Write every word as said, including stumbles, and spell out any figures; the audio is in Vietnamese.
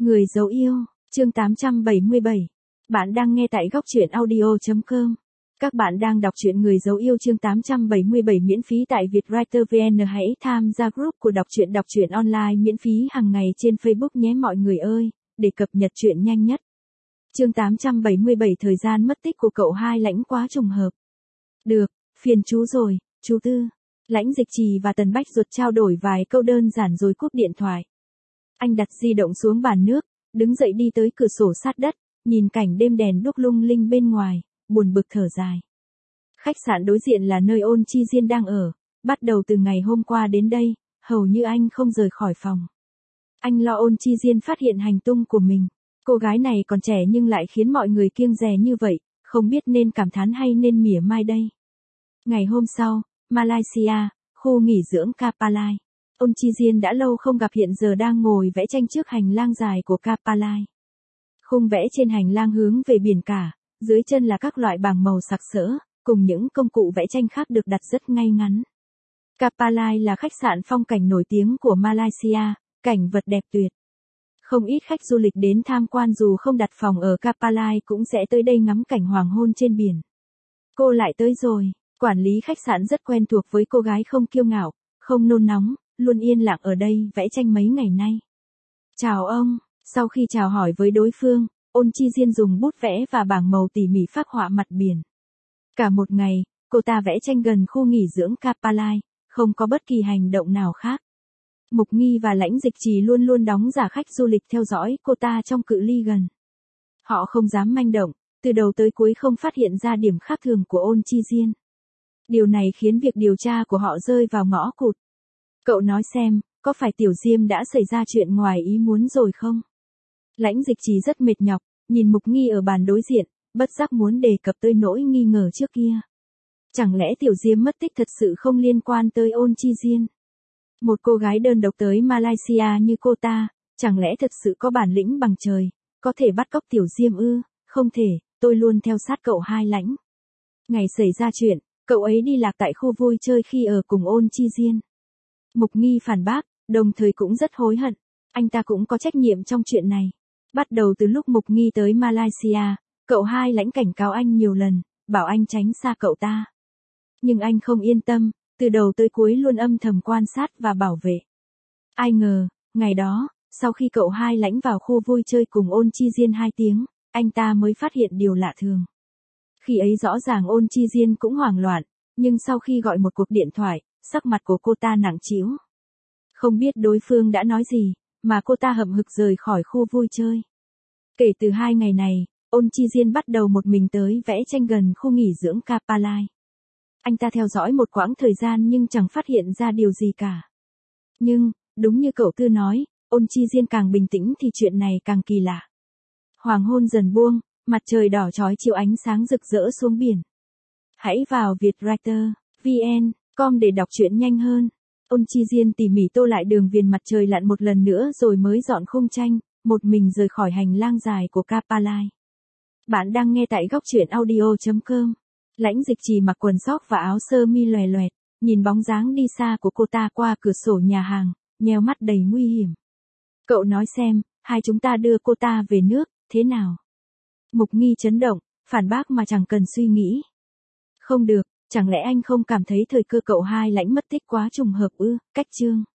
Người dấu yêu, chương tám trăm bảy mươi bảy. Bạn đang nghe tại góc truyện audio chấm com. Các bạn đang đọc truyện Người dấu yêu chương tám trăm bảy mươi bảy miễn phí tại Vietwriter vê en. Hãy tham gia group của đọc truyện đọc truyện online miễn phí hàng ngày trên Facebook nhé mọi người ơi, để cập nhật truyện nhanh nhất. Chương tám trăm bảy mươi bảy thời gian mất tích của cậu hai Lãnh quá trùng hợp. Được, phiền chú rồi, chú Tư. Lãnh Dịch Trì và Tần Bách Duật trao đổi vài câu đơn giản rồi cúp điện thoại. Anh đặt di động xuống bàn nước, đứng dậy đi tới cửa sổ sát đất, nhìn cảnh đêm đèn đuốc lung linh bên ngoài, buồn bực thở dài. Khách sạn đối diện là nơi Ôn Chi Diên đang ở, bắt đầu từ ngày hôm qua đến đây, hầu như anh không rời khỏi phòng. Anh lo Ôn Chi Diên phát hiện hành tung của mình. Cô gái này còn trẻ nhưng lại khiến mọi người kiêng dè như vậy, không biết nên cảm thán hay nên mỉa mai đây. Ngày hôm sau, Malaysia, khu nghỉ dưỡng Kapalai. Ôn Chi Diên đã lâu không gặp hiện giờ đang ngồi vẽ tranh trước hành lang dài của Kapalai. Khung vẽ trên hành lang hướng về biển cả, dưới chân là các loại bảng màu sặc sỡ, cùng những công cụ vẽ tranh khác được đặt rất ngay ngắn. Kapalai là khách sạn phong cảnh nổi tiếng của Malaysia, cảnh vật đẹp tuyệt. Không ít khách du lịch đến tham quan dù không đặt phòng ở Kapalai cũng sẽ tới đây ngắm cảnh hoàng hôn trên biển. Cô lại tới rồi, quản lý khách sạn rất quen thuộc với cô gái không kiêu ngạo, không nôn nóng, luôn yên lặng ở đây vẽ tranh mấy ngày nay. Chào ông, sau khi chào hỏi với đối phương, Ôn Chi Diên dùng bút vẽ và bảng màu tỉ mỉ phác họa mặt biển. Cả một ngày, cô ta vẽ tranh gần khu nghỉ dưỡng Kapalai, không có bất kỳ hành động nào khác. Mục Nghi và Lãnh Dịch Trì luôn luôn đóng giả khách du lịch theo dõi cô ta trong cự ly gần. Họ không dám manh động, từ đầu tới cuối không phát hiện ra điểm khác thường của Ôn Chi Diên. Điều này khiến việc điều tra của họ rơi vào ngõ cụt. Cậu nói xem, có phải Tiểu Diêm đã xảy ra chuyện ngoài ý muốn rồi không? Lãnh Dịch Trì rất mệt nhọc, nhìn Mục Nghi ở bàn đối diện, bất giác muốn đề cập tới nỗi nghi ngờ trước kia. Chẳng lẽ Tiểu Diêm mất tích thật sự không liên quan tới Ôn Chi Diên? Một cô gái đơn độc tới Malaysia như cô ta, chẳng lẽ thật sự có bản lĩnh bằng trời, có thể bắt cóc Tiểu Diêm ư? Không thể, tôi luôn theo sát cậu hai Lãnh. Ngày xảy ra chuyện, cậu ấy đi lạc tại khu vui chơi khi ở cùng Ôn Chi Diên. Mục Nghi phản bác, đồng thời cũng rất hối hận, anh ta cũng có trách nhiệm trong chuyện này. Bắt đầu từ lúc Mục Nghi tới Malaysia, cậu hai Lãnh cảnh cáo anh nhiều lần, bảo anh tránh xa cậu ta. Nhưng anh không yên tâm, từ đầu tới cuối luôn âm thầm quan sát và bảo vệ. Ai ngờ, ngày đó, sau khi cậu hai Lãnh vào khu vui chơi cùng Ôn Chi Diên hai tiếng, anh ta mới phát hiện điều lạ thường. Khi ấy rõ ràng Ôn Chi Diên cũng hoảng loạn, nhưng sau khi gọi một cuộc điện thoại, sắc mặt của cô ta nặng trĩu. Không biết đối phương đã nói gì, mà cô ta hậm hực rời khỏi khu vui chơi. Kể từ hai ngày này, Ôn Chi Diên bắt đầu một mình tới vẽ tranh gần khu nghỉ dưỡng Kapalai. Anh ta theo dõi một quãng thời gian nhưng chẳng phát hiện ra điều gì cả. Nhưng, đúng như cậu Tư nói, Ôn Chi Diên càng bình tĩnh thì chuyện này càng kỳ lạ. Hoàng hôn dần buông, mặt trời đỏ chói chiếu ánh sáng rực rỡ xuống biển. Hãy vào Vietwriter vê en chấm com để đọc truyện nhanh hơn. Ôn Chi Diên tỉ mỉ tô lại đường viền mặt trời lặn một lần nữa rồi mới dọn khung tranh, một mình rời khỏi hành lang dài của Kapalai. Bạn đang nghe tại góc truyện audio chấm com. Lãnh Dịch Trì mặc quần sóc và áo sơ mi loè loẹt, nhìn bóng dáng đi xa của cô ta qua cửa sổ nhà hàng, nheo mắt đầy nguy hiểm. Cậu nói xem, hai chúng ta đưa cô ta về nước, thế nào? Mục Nghi chấn động, phản bác mà chẳng cần suy nghĩ. Không được, chẳng lẽ anh không cảm thấy thời cơ cậu hai Lãnh mất tích quá trùng hợp ư? Cách chương.